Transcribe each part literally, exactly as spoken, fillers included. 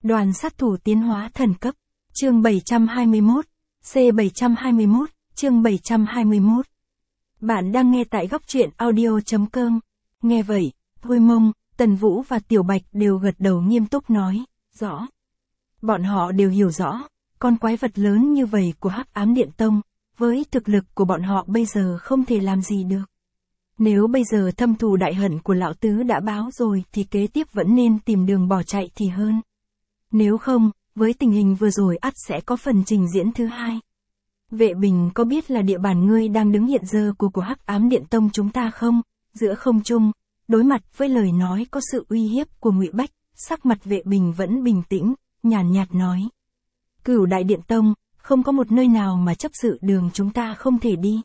Đoàn sát thủ tiến hóa thần cấp. Chương bảy trăm hai mươi mốt. C bảy trăm hai mươi mốt. Chương bảy trăm hai mươi mốt. Bạn đang nghe tại góc truyện audio.com. Nghe vậy, Thôi Mông, Tần Vũ và Tiểu Bạch đều gật đầu nghiêm túc nói, rõ. Bọn họ đều hiểu rõ, con quái vật lớn như vậy của Hắc Ám Điện Tông, với thực lực của bọn họ bây giờ không thể làm gì được. Nếu bây giờ thâm thù đại hận của lão tứ đã báo rồi thì kế tiếp vẫn nên tìm đường bỏ chạy thì hơn. Nếu không, với tình hình vừa rồi ắt sẽ có phần trình diễn thứ hai. Vệ Bình có biết là địa bàn ngươi đang đứng hiện giờ của của Hắc Ám Điện Tông chúng ta không? Giữa không trung, đối mặt với lời nói có sự uy hiếp của Ngụy Bách, sắc mặt Vệ Bình vẫn bình tĩnh, nhàn nhạt nói. Cửu Đại Điện Tông, không có một nơi nào mà chấp sự đường chúng ta không thể đi.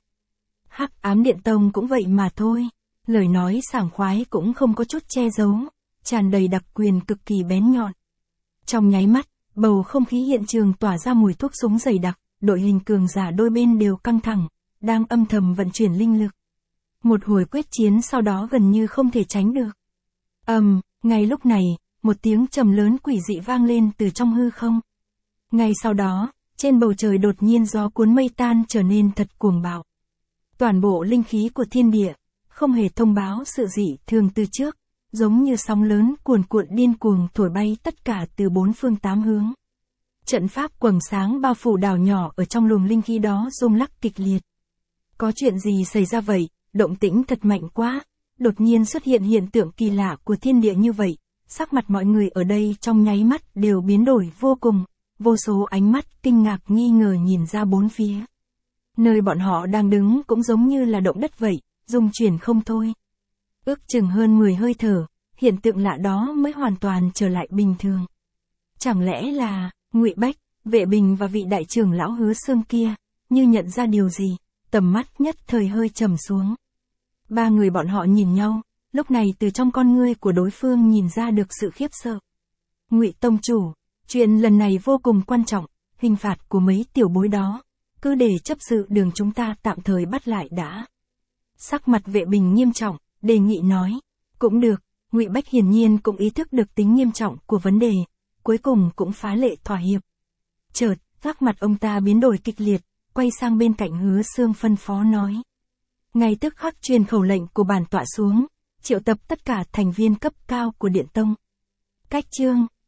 Hắc Ám Điện Tông cũng vậy mà thôi. Lời nói sảng khoái cũng không có chút che giấu, tràn đầy đặc quyền cực kỳ bén nhọn. Trong nháy mắt, bầu không khí hiện trường tỏa ra mùi thuốc súng dày đặc, đội hình cường giả đôi bên đều căng thẳng, đang âm thầm vận chuyển linh lực. Một hồi quyết chiến sau đó gần như không thể tránh được. Ầm, um, ngay lúc này, một tiếng trầm lớn quỷ dị vang lên từ trong hư không. Ngay sau đó, trên bầu trời đột nhiên gió cuốn mây tan trở nên thật cuồng bạo. Toàn bộ linh khí của thiên địa, không hề thông báo sự dị thường từ trước, giống như sóng lớn cuồn cuộn điên cuồng thổi bay tất cả từ bốn phương tám hướng. Trận pháp quầng sáng bao phủ đảo nhỏ ở trong luồng linh khí đó rung lắc kịch liệt. Có chuyện gì xảy ra vậy? Động tĩnh thật mạnh quá. Đột nhiên xuất hiện hiện tượng kỳ lạ của thiên địa như vậy, sắc mặt mọi người ở đây trong nháy mắt đều biến đổi vô cùng, vô số ánh mắt kinh ngạc nghi ngờ nhìn ra bốn phía. Nơi bọn họ đang đứng cũng giống như là động đất vậy, rung chuyển không thôi. Ước chừng hơn mười hơi thở, hiện tượng lạ đó mới hoàn toàn trở lại bình thường. Chẳng lẽ là Ngụy Bách, Vệ Bình và vị đại trưởng lão Hứa Xương kia, như nhận ra điều gì, tầm mắt nhất thời hơi trầm xuống. Ba người bọn họ nhìn nhau, lúc này từ trong con ngươi của đối phương nhìn ra được sự khiếp sợ. Ngụy tông chủ, chuyện lần này vô cùng quan trọng, hình phạt của mấy tiểu bối đó, cứ để chấp sự đường chúng ta tạm thời bắt lại đã. Sắc mặt Vệ Bình nghiêm trọng, đề nghị nói, cũng được. Ngụy Bách hiển nhiên cũng ý thức được tính nghiêm trọng của vấn đề, cuối cùng cũng phá lệ thỏa hiệp. Chợt, sắc mặt ông ta biến đổi kịch liệt, quay sang bên cạnh Hứa Xương phân phó nói. Ngay tức khắc truyền khẩu lệnh của bản tọa xuống, triệu tập tất cả thành viên cấp cao của Điện Tông. Cách chương,